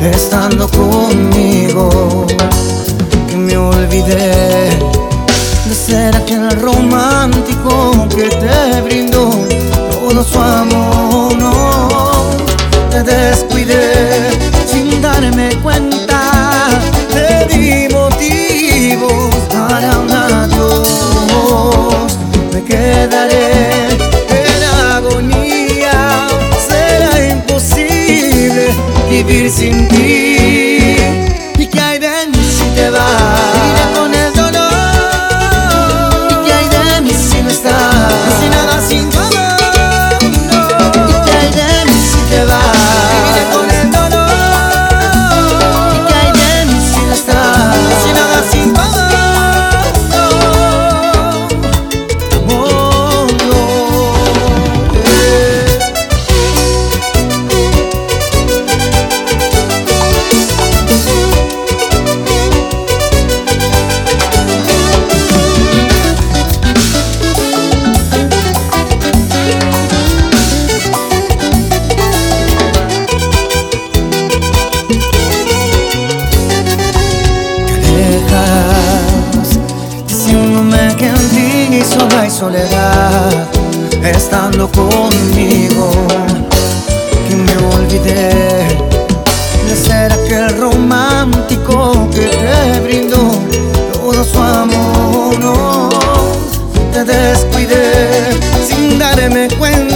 estando conmigo, que me olvidé de ser aquel romántico que te brindó todo su amor. No, te descuidé sin darme cuenta, te di motivos para un adiós. Me quedaré en agonía, será imposible vivir sin ti. ¿Y qué hay de mí si te vas? Viviré con el dolor. ¿Y qué hay de mí si no estás? Si nada sin tu amor, no. ¿Y qué hay de mí si te vas? Viviré con el dolor. ¿Y qué hay de mí si no estás? Si nada sin tu amor, no. Amor, no. Diciéndome que en ti solo hay soledad, estando conmigo, que me olvidé de ser aquel romántico que te brindó todo su amor. No, te descuidé sin darme cuenta,